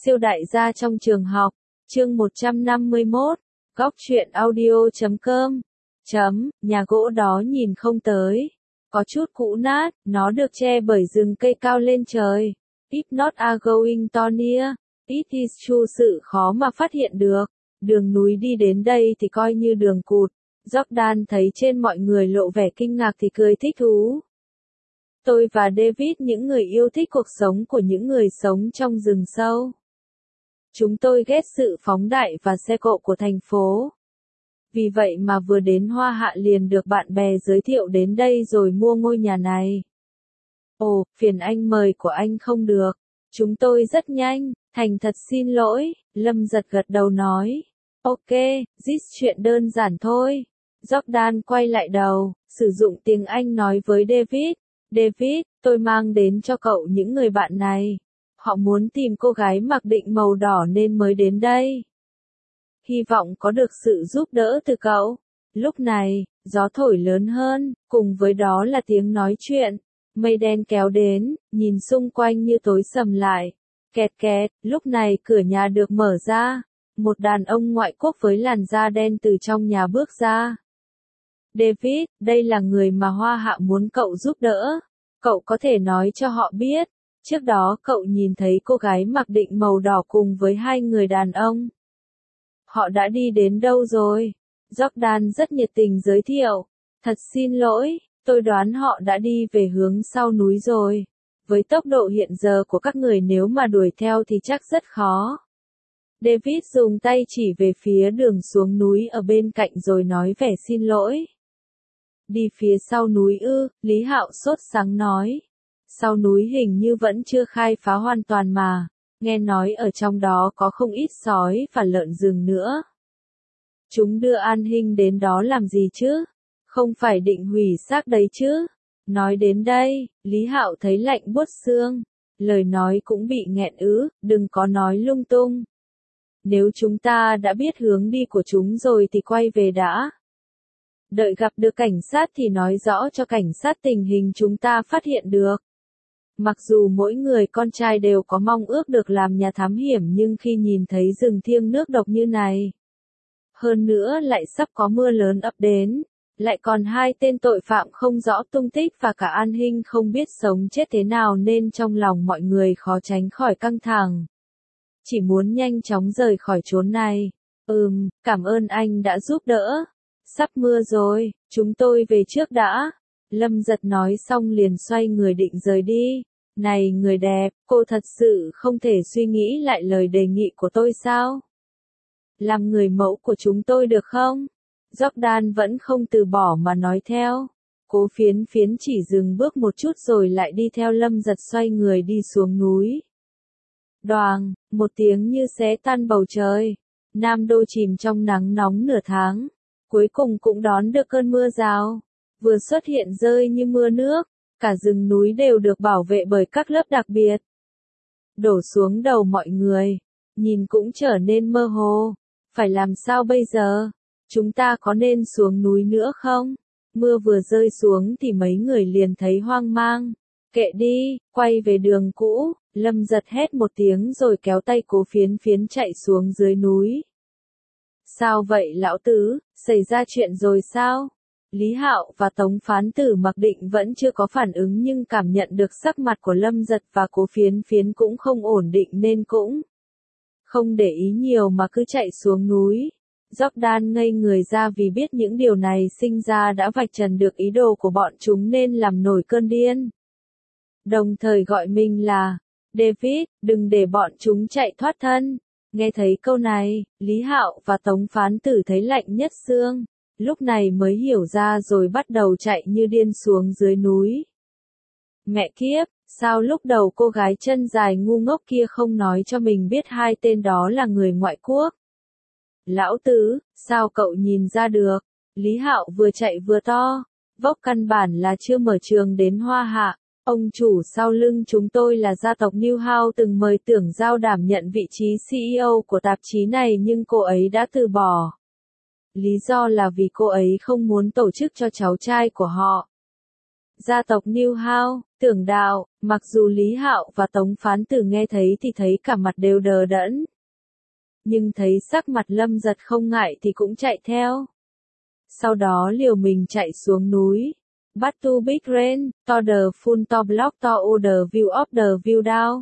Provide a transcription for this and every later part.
Siêu đại gia trong trường học, chương 151, góc truyện audio.com. Nhà gỗ đó nhìn không tới, có chút cũ nát, nó được che bởi rừng cây cao lên trời. If not a going near, it is true, sự khó mà phát hiện được. Đường núi đi đến đây thì coi như đường cụt. Jordan thấy trên mọi người lộ vẻ kinh ngạc thì cười thích thú. Tôi và David, những người yêu thích cuộc sống của những người sống trong rừng sâu. Chúng tôi ghét sự phóng đại và xe cộ của thành phố. Vì vậy mà vừa đến Hoa Hạ liền được bạn bè giới thiệu đến đây rồi mua ngôi nhà này. Ồ, phiền anh mời của anh không được. Chúng tôi rất nhanh, thành thật xin lỗi, Lâm giật gật đầu nói. Ok, this chuyện đơn giản thôi. Jordan quay lại đầu, sử dụng tiếng Anh nói với David. David, tôi mang đến cho cậu những người bạn này. Họ muốn tìm cô gái mặc định màu đỏ nên mới đến đây. Hy vọng có được sự giúp đỡ từ cậu. Lúc này, gió thổi lớn hơn, cùng với đó là tiếng nói chuyện. Mây đen kéo đến, nhìn xung quanh như tối sầm lại. Kẹt kẹt, lúc này cửa nhà được mở ra. Một đàn ông ngoại quốc với làn da đen từ trong nhà bước ra. David, đây là người mà Hoa Hạ muốn cậu giúp đỡ. Cậu có thể nói cho họ biết. Trước đó cậu nhìn thấy cô gái mặc định màu đỏ cùng với hai người đàn ông. Họ đã đi đến đâu rồi? Jordan rất nhiệt tình giới thiệu. Thật xin lỗi, tôi đoán họ đã đi về hướng sau núi rồi. Với tốc độ hiện giờ của các người nếu mà đuổi theo thì chắc rất khó. David dùng tay chỉ về phía đường xuống núi ở bên cạnh rồi nói vẻ xin lỗi. Đi phía sau núi ư? Lý Hạo sốt sắng nói. Sau núi hình như vẫn chưa khai phá hoàn toàn mà. Nghe nói ở trong đó có không ít sói và lợn rừng nữa. Chúng đưa An Hinh đến đó làm gì chứ? Không phải định hủy xác đấy chứ? Nói đến đây, Lý Hạo thấy lạnh buốt xương. Lời nói cũng bị nghẹn ứ, đừng có nói lung tung. Nếu chúng ta đã biết hướng đi của chúng rồi thì quay về đã. Đợi gặp được cảnh sát thì nói rõ cho cảnh sát tình hình chúng ta phát hiện được. Mặc dù mỗi người con trai đều có mong ước được làm nhà thám hiểm nhưng khi nhìn thấy rừng thiêng nước độc như này. Hơn nữa lại sắp có mưa lớn ập đến. Lại còn hai tên tội phạm không rõ tung tích và cả An Hinh không biết sống chết thế nào nên trong lòng mọi người khó tránh khỏi căng thẳng. Chỉ muốn nhanh chóng rời khỏi chốn này. Cảm ơn anh đã giúp đỡ. Sắp mưa rồi, chúng tôi về trước đã. Lâm giật nói xong liền xoay người định rời đi. Này người đẹp, cô thật sự không thể suy nghĩ lại lời đề nghị của tôi sao? Làm người mẫu của chúng tôi được không? Jordan vẫn không từ bỏ mà nói theo. Cố Phiến Phiến chỉ dừng bước một chút rồi lại đi theo Lâm giật xoay người đi xuống núi. Đoàng, một tiếng như xé tan bầu trời. Nam Đô chìm trong nắng nóng nửa tháng. Cuối cùng cũng đón được cơn mưa rào. Vừa xuất hiện rơi như mưa nước. Cả rừng núi đều được bảo vệ bởi các lớp đặc biệt. Đổ xuống đầu mọi người. Nhìn cũng trở nên mơ hồ. Phải làm sao bây giờ? Chúng ta có nên xuống núi nữa không? Mưa vừa rơi xuống thì mấy người liền thấy hoang mang. Kệ đi, quay về đường cũ. Lâm giật hét một tiếng rồi kéo tay Cố Phiến Phiến chạy xuống dưới núi. Sao vậy lão tứ, xảy ra chuyện rồi sao? Lý Hạo và Tống Phán Tử mặc định vẫn chưa có phản ứng nhưng cảm nhận được sắc mặt của Lâm giật và Cố Phiến Phiến cũng không ổn định nên cũng không để ý nhiều mà cứ chạy xuống núi. Jordan ngây người ra vì biết những điều này sinh ra đã vạch trần được ý đồ của bọn chúng nên làm nổi cơn điên. Đồng thời gọi mình là David, đừng để bọn chúng chạy thoát thân. Nghe thấy câu này, Lý Hạo và Tống Phán Tử thấy lạnh nhất xương. Lúc này mới hiểu ra rồi bắt đầu chạy như điên xuống dưới núi. Mẹ kiếp, sao lúc đầu cô gái chân dài ngu ngốc kia không nói cho mình biết hai tên đó là người ngoại quốc? Lão tứ, sao cậu nhìn ra được? Lý Hạo vừa chạy vừa to. Vóc căn bản là chưa mở trường đến Hoa Hạ. Ông chủ sau lưng chúng tôi là gia tộc New House từng mời Tưởng Giao đảm nhận vị trí CEO của tạp chí này nhưng cô ấy đã từ bỏ. Lý do là vì cô ấy không muốn tổ chức cho cháu trai của họ. Gia tộc New House, Tưởng Đạo, mặc dù Lý Hạo và Tống Phán Tử nghe thấy thì thấy cả mặt đều đờ đẫn. Nhưng thấy sắc mặt Lâm Giật không ngại thì cũng chạy theo. Sau đó liều mình chạy xuống núi. Bắt to big rain, to the full to block to the view of the view down.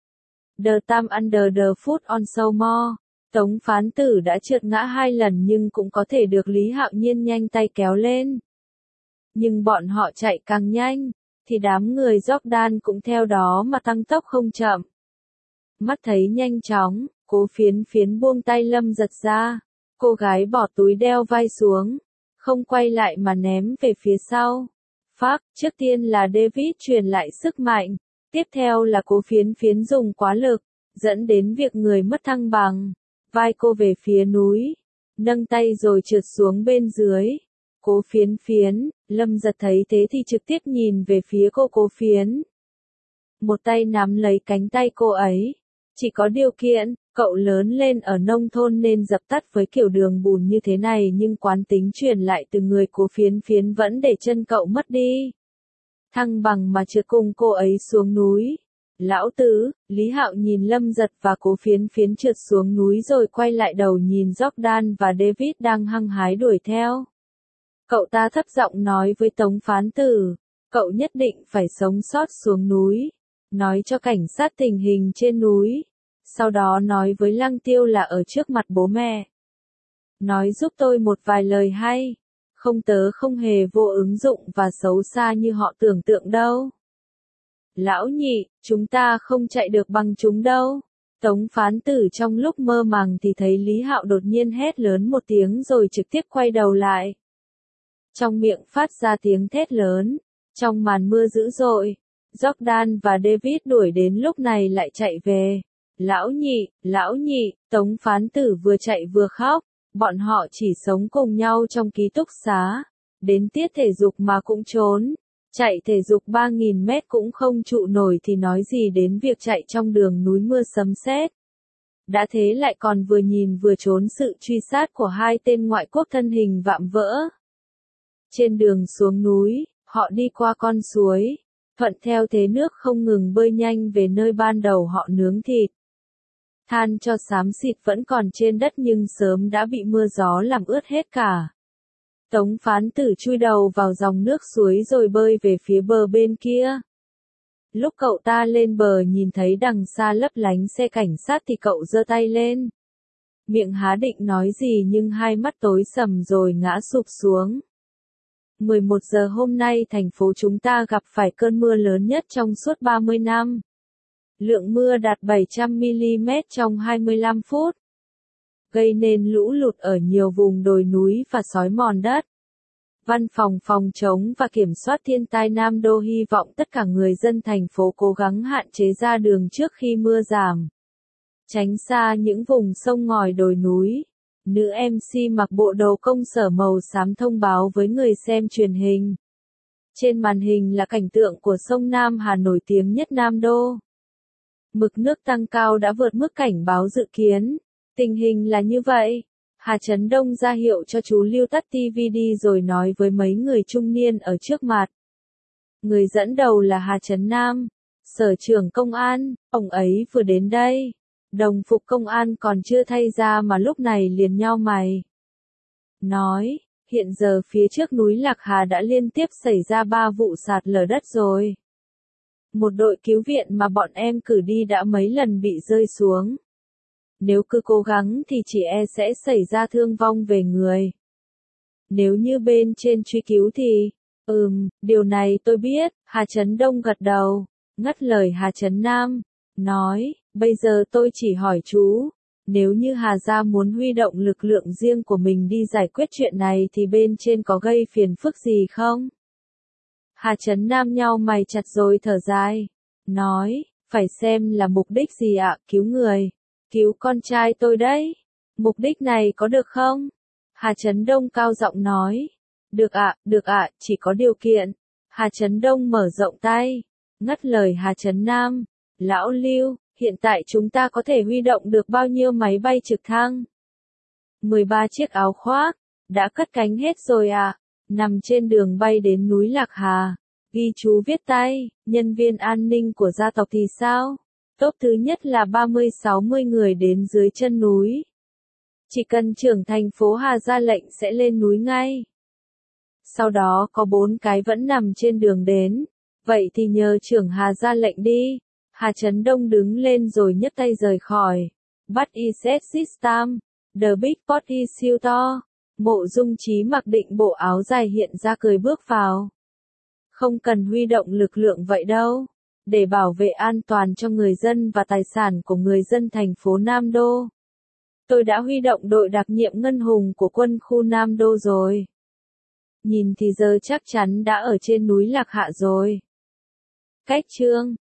The time under the foot on so more. Tống Phán Tử đã trượt ngã 2 lần nhưng cũng có thể được Lý Hạo Nhiên nhanh tay kéo lên. Nhưng bọn họ chạy càng nhanh, thì đám người Jordan cũng theo đó mà tăng tốc không chậm. Mắt thấy nhanh chóng, Cố Phiến Phiến buông tay Lâm Giật ra. Cô gái bỏ túi đeo vai xuống, không quay lại mà ném về phía sau. Phác, trước tiên là David truyền lại sức mạnh, tiếp theo là Cố Phiến Phiến dùng quá lực, dẫn đến việc người mất thăng bằng. Vai cô về phía núi, nâng tay rồi trượt xuống bên dưới. Cố Phiến Phiến, Lâm Giật thấy thế thì trực tiếp nhìn về phía cô Cố Phiến. Một tay nắm lấy cánh tay cô ấy. Chỉ có điều kiện, cậu lớn lên ở nông thôn nên dập tắt với kiểu đường bùn như thế này nhưng quán tính truyền lại từ người Cố Phiến Phiến vẫn để chân cậu mất đi. Thăng bằng mà trượt cùng cô ấy xuống núi. Lão Tứ, Lý Hạo nhìn Lâm Giật và Cố Phiến Phiến trượt xuống núi rồi quay lại đầu nhìn Jordan và David đang hăng hái đuổi theo. Cậu ta thấp giọng nói với Tống Phán Tử, cậu nhất định phải sống sót xuống núi, nói cho cảnh sát tình hình trên núi, sau đó nói với Lăng Tiêu là ở trước mặt bố mẹ. Nói giúp tôi một vài lời hay, không tớ không hề vô ứng dụng và xấu xa như họ tưởng tượng đâu. Lão Nhị, chúng ta không chạy được bằng chúng đâu. Tống Phán Tử trong lúc mơ màng thì thấy Lý Hạo đột nhiên hét lớn một tiếng rồi trực tiếp quay đầu lại. Trong miệng phát ra tiếng thét lớn, trong màn mưa dữ dội, Jordan và David đuổi đến lúc này lại chạy về. Lão Nhị, Tống Phán Tử vừa chạy vừa khóc, bọn họ chỉ sống cùng nhau trong ký túc xá, đến tiết thể dục mà cũng trốn. Chạy thể dục 3.000 mét cũng không trụ nổi thì nói gì đến việc chạy trong đường núi mưa sấm sét. Đã thế lại còn vừa nhìn vừa trốn sự truy sát của 2 tên ngoại quốc thân hình vạm vỡ. Trên đường xuống núi, họ đi qua con suối, thuận theo thế nước không ngừng bơi nhanh về nơi ban đầu họ nướng thịt. Than cho xám xịt vẫn còn trên đất nhưng sớm đã bị mưa gió làm ướt hết cả. Tống Phán Tử chui đầu vào dòng nước suối rồi bơi về phía bờ bên kia. Lúc cậu ta lên bờ nhìn thấy đằng xa lấp lánh xe cảnh sát thì cậu giơ tay lên. Miệng há định nói gì nhưng hai mắt tối sầm rồi ngã sụp xuống. 11 giờ hôm nay thành phố chúng ta gặp phải cơn mưa lớn nhất trong suốt 30 năm. Lượng mưa đạt 700 mm trong 25 phút. Gây nên lũ lụt ở nhiều vùng đồi núi và xói mòn đất. Văn phòng phòng chống và kiểm soát thiên tai Nam Đô hy vọng tất cả người dân thành phố cố gắng hạn chế ra đường trước khi mưa giảm. Tránh xa những vùng sông ngòi đồi núi. Nữ MC mặc bộ đồ công sở màu xám thông báo với người xem truyền hình. Trên màn hình là cảnh tượng của sông Nam Hà nổi tiếng nhất Nam Đô. Mực nước tăng cao đã vượt mức cảnh báo dự kiến. Tình hình là như vậy. Hà Trấn Đông ra hiệu cho chú Lưu tắt TV đi rồi nói với mấy người trung niên ở trước mặt. Người dẫn đầu là Hà Trấn Nam, sở trưởng công an, ông ấy vừa đến đây. Đồng phục công an còn chưa thay ra mà lúc này liền nhao mày. Nói, hiện giờ phía trước núi Lạc Hà đã liên tiếp xảy ra 3 vụ sạt lở đất rồi. Một đội cứu viện mà bọn em cử đi đã mấy lần bị rơi xuống. Nếu cứ cố gắng thì chỉ e sẽ xảy ra thương vong về người. Nếu như bên trên truy cứu thì, điều này tôi biết, Hà Trấn Đông gật đầu, ngắt lời Hà Trấn Nam, nói, bây giờ tôi chỉ hỏi chú, nếu như Hà Gia muốn huy động lực lượng riêng của mình đi giải quyết chuyện này thì bên trên có gây phiền phức gì không? Hà Trấn Nam nhau mày chặt rồi thở dài, nói, phải xem là mục đích gì ạ, cứu người. Cứu con trai tôi đấy. Mục đích này có được không? Hà Trấn Đông cao giọng nói. Được ạ, chỉ có điều kiện. Hà Trấn Đông mở rộng tay. Ngắt lời Hà Trấn Nam. Lão Lưu, hiện tại chúng ta có thể huy động được bao nhiêu máy bay trực thăng? 13 chiếc áo khoác. Đã cất cánh hết rồi ạ. Nằm trên đường bay đến núi Lạc Hà. Ghi chú viết tay, nhân viên an ninh của gia tộc thì sao? Top thứ nhất là 30-60 người đến dưới chân núi. Chỉ cần trưởng thành phố Hà ra lệnh sẽ lên núi ngay. Sau đó có 4 cái vẫn nằm trên đường đến. Vậy thì nhờ trưởng Hà ra lệnh đi. Hà Chấn Đông đứng lên rồi nhấc tay rời khỏi. But is system. The big pot is siêu to. Mộ Dung Chí mặc định bộ áo dài hiện ra cười bước vào. Không cần huy động lực lượng vậy đâu. Để bảo vệ an toàn cho người dân và tài sản của người dân thành phố Nam Đô. Tôi đã huy động đội đặc nhiệm Ngân Hùng của quân khu Nam Đô rồi. Nhìn thì giờ chắc chắn đã ở trên núi Lạc Hạ rồi. Cách chương